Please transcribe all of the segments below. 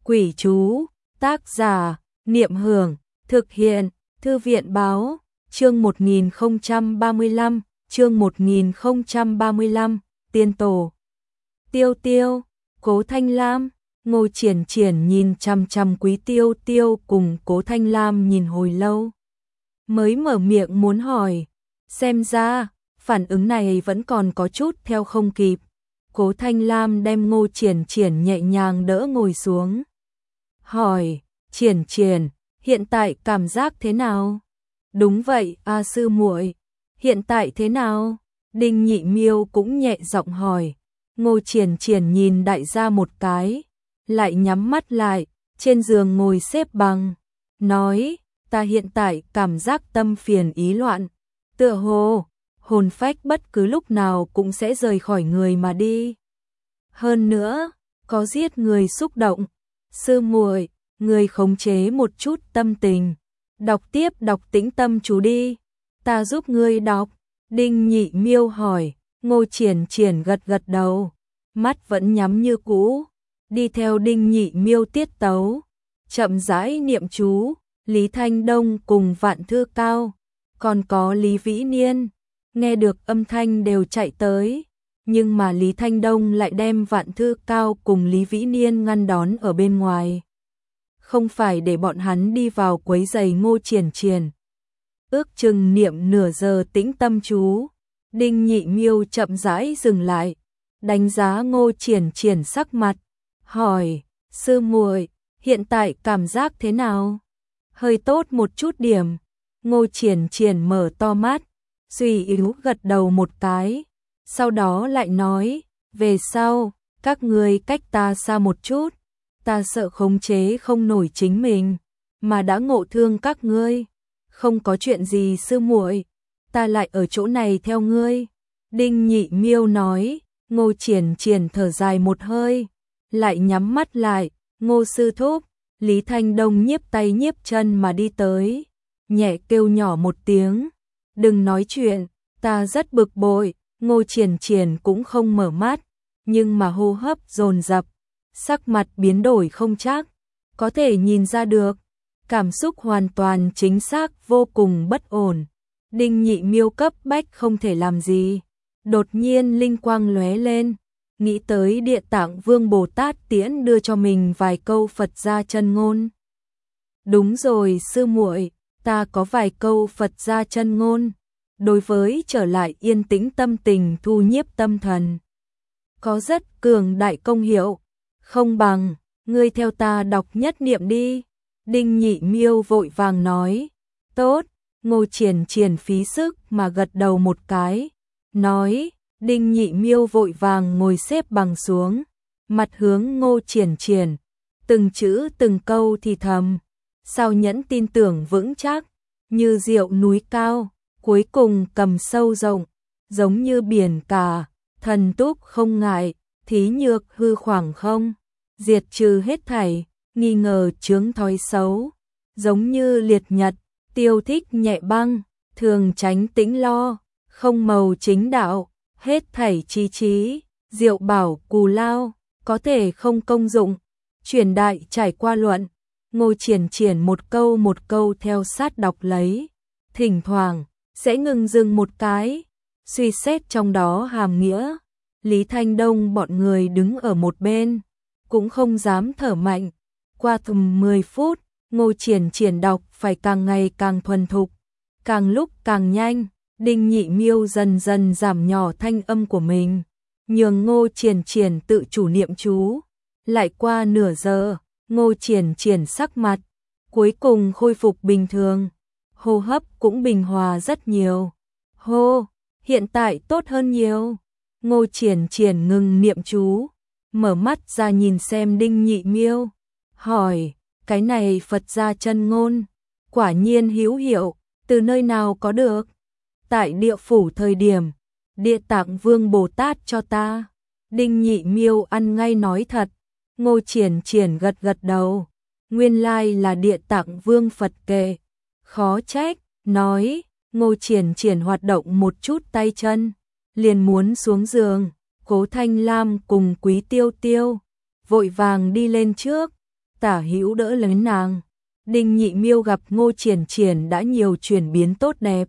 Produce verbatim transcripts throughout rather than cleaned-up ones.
Quỷ chú, tác giả, Niệm Hưởng, thực hiện, Thư viện báo, chương một nghìn không trăm ba mươi lăm, chương một nghìn không trăm ba mươi lăm, tiên tổ. Tiêu Tiêu, Cố Thanh Lam, Ngô Triển Triển nhìn chằm chằm Quý Tiêu Tiêu cùng Cố Thanh Lam nhìn hồi lâu. Mới mở miệng muốn hỏi, xem ra, phản ứng này vẫn còn có chút theo không kịp. Cố Thanh Lam đem Ngô Triển Triển nhẹ nhàng đỡ ngồi xuống. Hỏi, Triển Triển, hiện tại cảm giác thế nào? Đúng vậy, a sư muội, hiện tại thế nào? Đinh Nhị Miêu cũng nhẹ giọng hỏi. Ngô Triển Triển nhìn đại gia một cái, lại nhắm mắt lại, trên giường ngồi xếp bằng, nói, ta hiện tại cảm giác tâm phiền ý loạn, tựa hồ, hồn phách bất cứ lúc nào cũng sẽ rời khỏi người mà đi. Hơn nữa, có giết người xúc động, sư muội, người khống chế một chút tâm tình, đọc tiếp đọc tĩnh tâm chú đi, ta giúp ngươi đọc. Đinh Nhị Miêu hỏi, Ngô Triển Triển gật gật đầu, mắt vẫn nhắm như cũ, đi theo Đinh Nhị Miêu tiết tấu, chậm rãi niệm chú. Lý Thanh Đông cùng Vạn Thư Cao, còn có Lý Vĩ Niên, nghe được âm thanh đều chạy tới, nhưng mà Lý Thanh Đông lại đem Vạn Thư Cao cùng Lý Vĩ Niên ngăn đón ở bên ngoài. Không phải để bọn hắn đi vào quấy rầy Ngô Triển Triển. Ước chừng niệm nửa giờ tĩnh tâm chú, Đinh Nhị Miêu chậm rãi dừng lại, đánh giá Ngô Triển Triển sắc mặt, hỏi, sư muội, hiện tại cảm giác thế nào? Hơi tốt một chút điểm. Ngô Triển Triển mở to mắt, suy yếu gật đầu một cái, sau đó lại nói, về sau, các ngươi cách ta xa một chút, ta sợ khống chế không nổi chính mình, mà đã ngộ thương các ngươi. Không có chuyện gì sư muội, ta lại ở chỗ này theo ngươi. Đinh Nhị Miêu nói. Ngô Triển Triển thở dài một hơi, lại nhắm mắt lại. Ngô sư thúc, Lý Thanh Đông nhiếp tay nhiếp chân mà đi tới, nhẹ kêu nhỏ một tiếng, đừng nói chuyện, ta rất bực bội. Ngô Triển Triển cũng không mở mắt, nhưng mà hô hấp dồn dập, sắc mặt biến đổi không chắc, có thể nhìn ra được, cảm xúc hoàn toàn chính xác vô cùng bất ổn. Đinh Nhị Miêu cấp bách không thể làm gì, đột nhiên linh quang lóe lên, nghĩ tới Địa Tạng Vương Bồ Tát tiễn đưa cho mình vài câu Phật gia chân ngôn. Đúng rồi sư muội, ta có vài câu Phật gia chân ngôn, đối với trở lại yên tĩnh tâm tình thu nhiếp tâm thần, có rất cường đại công hiệu, không bằng, ngươi theo ta đọc nhất niệm đi. Đinh Nhị Miêu vội vàng nói, tốt. Ngô Triển Triển phí sức mà gật đầu một cái, nói. Đinh Nhị Miêu vội vàng ngồi xếp bằng xuống, mặt hướng Ngô Triển Triển, từng chữ từng câu thì thầm, sao nhẫn tin tưởng vững chắc, như diệu núi cao, cuối cùng cầm sâu rộng, giống như biển cả, thần túc không ngại, thí nhược hư khoảng không, diệt trừ hết thảy, nghi ngờ chướng thói xấu, giống như liệt nhật, tiêu thích nhẹ băng, thường tránh tĩnh lo, không màu chính đạo, hết thảy trí trí, diệu bảo cù lao, có thể không công dụng, truyền đại trải qua luận. Ngô Triển Triển một câu một câu theo sát đọc lấy, thỉnh thoảng sẽ ngừng dừng một cái, suy xét trong đó hàm nghĩa. Lý Thanh Đông bọn người đứng ở một bên, cũng không dám thở mạnh. Qua tầm mười phút, Ngô Triển Triển đọc phải càng ngày càng thuần thục, càng lúc càng nhanh. Đinh Nhị Miêu dần dần giảm nhỏ thanh âm của mình, nhường Ngô Triển Triển tự chủ niệm chú. Lại qua nửa giờ, Ngô Triển Triển sắc mặt cuối cùng khôi phục bình thường, hô hấp cũng bình hòa rất nhiều. Hô, hiện tại tốt hơn nhiều. Ngô Triển Triển ngừng niệm chú, mở mắt ra nhìn xem Đinh Nhị Miêu, hỏi, cái này Phật gia chân ngôn, quả nhiên hữu hiệu, từ nơi nào có được? Tại địa phủ thời điểm, Địa Tạng Vương Bồ Tát cho ta. Đinh Nhị Miêu ăn ngay nói thật. Ngô Triển Triển gật gật đầu, nguyên lai là Địa Tạng Vương Phật kệ, khó trách. Nói, Ngô Triển Triển hoạt động một chút tay chân, liền muốn xuống giường. Cố Thanh Lam cùng Quý Tiêu Tiêu vội vàng đi lên trước, tả hữu đỡ lấy nàng. Đinh Nhị Miêu gặp Ngô Triển Triển đã nhiều chuyển biến tốt đẹp,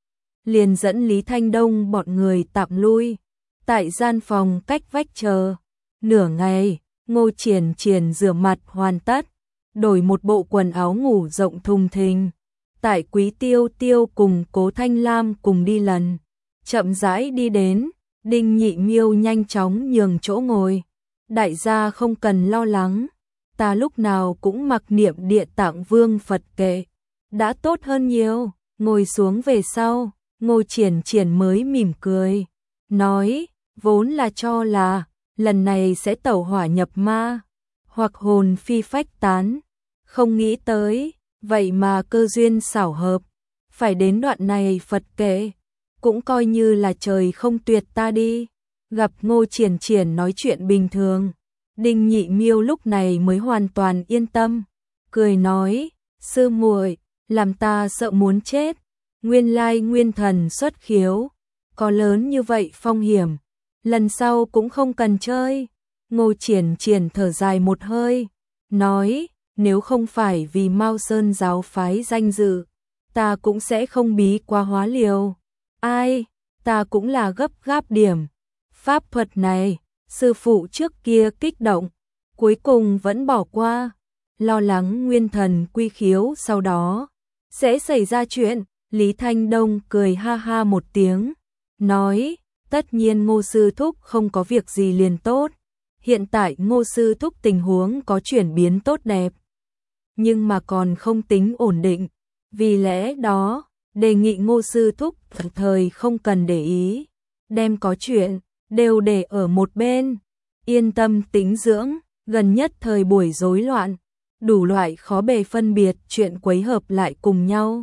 liền dẫn Lý Thanh Đông bọn người tạm lui, tại gian phòng cách vách chờ. Nửa ngày, Ngô Triển Triển rửa mặt hoàn tất, đổi một bộ quần áo ngủ rộng thùng thình. Tại Quý Tiêu Tiêu cùng Cố Thanh Lam cùng đi lần, chậm rãi đi đến, Đinh Nhị Miêu nhanh chóng nhường chỗ ngồi. Đại gia không cần lo lắng, ta lúc nào cũng mặc niệm Địa Tạng Vương Phật kệ, đã tốt hơn nhiều. Ngồi xuống về sau, Ngô Triển Triển mới mỉm cười, nói, vốn là cho là lần này sẽ tẩu hỏa nhập ma, hoặc hồn phi phách tán, không nghĩ tới, vậy mà cơ duyên xảo hợp, phải đến đoạn này Phật kệ, cũng coi như là trời không tuyệt ta đi. Gặp Ngô Triển Triển nói chuyện bình thường, Đinh Nhị Miêu lúc này mới hoàn toàn yên tâm, cười nói, sư muội, làm ta sợ muốn chết, nguyên lai nguyên thần xuất khiếu, có lớn như vậy phong hiểm, lần sau cũng không cần chơi. Ngô Triển Triển thở dài một hơi, nói, nếu không phải vì Mao Sơn giáo phái danh dự, ta cũng sẽ không bí quá hóa liều. Ai, ta cũng là gấp gáp điểm. Pháp thuật này, sư phụ trước kia kích động, cuối cùng vẫn bỏ qua, lo lắng nguyên thần quy khiếu sau đó sẽ xảy ra chuyện. Lý Thanh Đông cười ha ha một tiếng, nói, tất nhiên Ngô sư thúc không có việc gì liền tốt. Hiện tại Ngô sư thúc tình huống có chuyển biến tốt đẹp, nhưng mà còn không tính ổn định, vì lẽ đó, đề nghị Ngô sư thúc thời không cần để ý, đem có chuyện đều để ở một bên, yên tâm tĩnh dưỡng. Gần nhất thời buổi rối loạn, đủ loại khó bề phân biệt chuyện quấy hợp lại cùng nhau.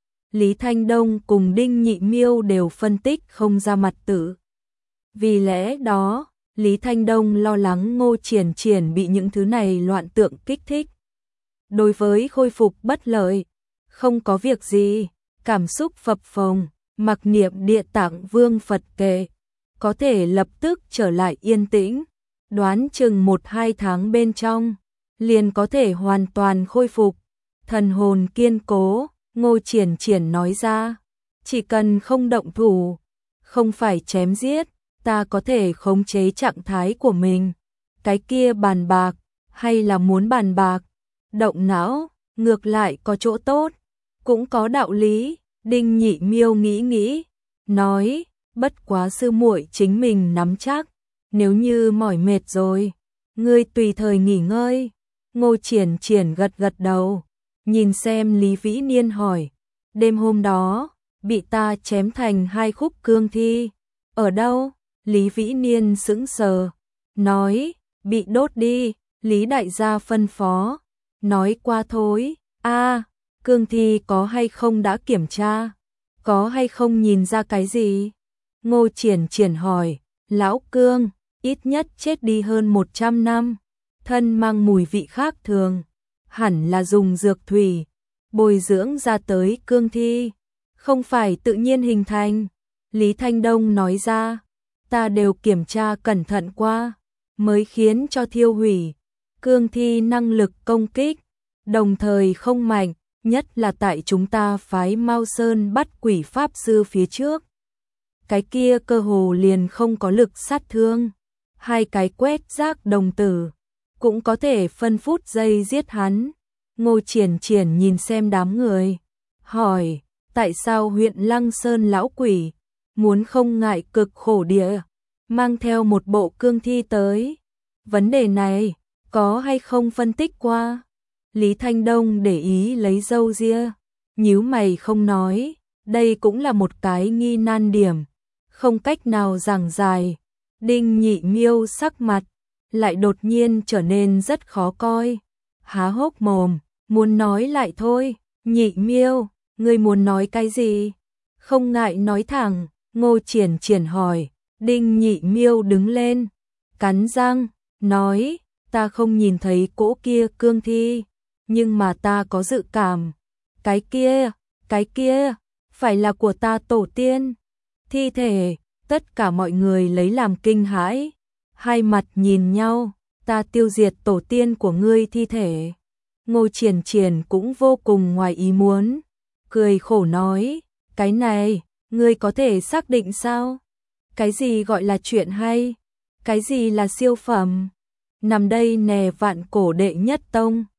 Lý Thanh Đông cùng Đinh Nhị Miêu đều phân tích không ra mặt tử. Vì lẽ đó, Lý Thanh Đông lo lắng Ngô Triển Triển bị những thứ này loạn tượng kích thích. Đối với khôi phục bất lợi, không có việc gì, cảm xúc phập phồng, mặc niệm Địa Tạng Vương Phật kệ, có thể lập tức trở lại yên tĩnh, đoán chừng một hai tháng bên trong, liền có thể hoàn toàn khôi phục, thần hồn kiên cố. Ngô Triển Triển nói ra, chỉ cần không động thủ, không phải chém giết, ta có thể khống chế trạng thái của mình. Cái kia bàn bạc, hay là muốn bàn bạc, động não, ngược lại có chỗ tốt, cũng có đạo lý. Đinh Nhị Miêu nghĩ nghĩ, nói, bất quá sư muội chính mình nắm chắc, nếu như mỏi mệt rồi, ngươi tùy thời nghỉ ngơi. Ngô Triển Triển gật gật đầu, nhìn xem Lý Vĩ Niên hỏi, đêm hôm đó, bị ta chém thành hai khúc cương thi, ở đâu? Lý Vĩ Niên sững sờ, nói, bị đốt đi. Lý đại gia phân phó, nói qua thối, a, cương thi có hay không đã kiểm tra, có hay không nhìn ra cái gì? Ngô Triển Triển hỏi, lão cương, ít nhất chết đi hơn một trăm năm, thân mang mùi vị khác thường, hẳn là dùng dược thủy bồi dưỡng ra tới cương thi, không phải tự nhiên hình thành. Lý Thanh Đông nói ra, ta đều kiểm tra cẩn thận qua, mới khiến cho thiêu hủy. Cương thi năng lực công kích, đồng thời không mạnh, nhất là tại chúng ta phái Mao Sơn bắt quỷ pháp sư phía trước. Cái kia cơ hồ liền không có lực sát thương, hai cái quét rác đồng tử, cũng có thể phân phút giây giết hắn. Ngô Triển Triển nhìn xem đám người, hỏi, tại sao huyện Lăng Sơn lão quỷ, muốn không ngại cực khổ địa, mang theo một bộ cương thi tới? Vấn đề này, có hay không phân tích qua? Lý Thanh Đông để ý lấy râu ria, nhíu mày không nói, đây cũng là một cái nghi nan điểm, không cách nào giảng giải. Đinh Nhị Miêu sắc mặt lại đột nhiên trở nên rất khó coi, há hốc mồm, muốn nói lại thôi. Nhị Miêu, ngươi muốn nói cái gì? Không ngại nói thẳng. Ngô Triển Triển hỏi. Đinh Nhị Miêu đứng lên, cắn răng, nói, ta không nhìn thấy cỗ kia cương thi, nhưng mà ta có dự cảm, cái kia, cái kia, phải là của ta tổ tiên. Thi thể, tất cả mọi người lấy làm kinh hãi, hai mặt nhìn nhau, ta tiêu diệt tổ tiên của ngươi thi thể. Ngô Triển Triển cũng vô cùng ngoài ý muốn, cười khổ nói, cái này, ngươi có thể xác định sao? Cái gì gọi là chuyện hay? Cái gì là siêu phẩm? Nằm đây nè vạn cổ đệ nhất tông.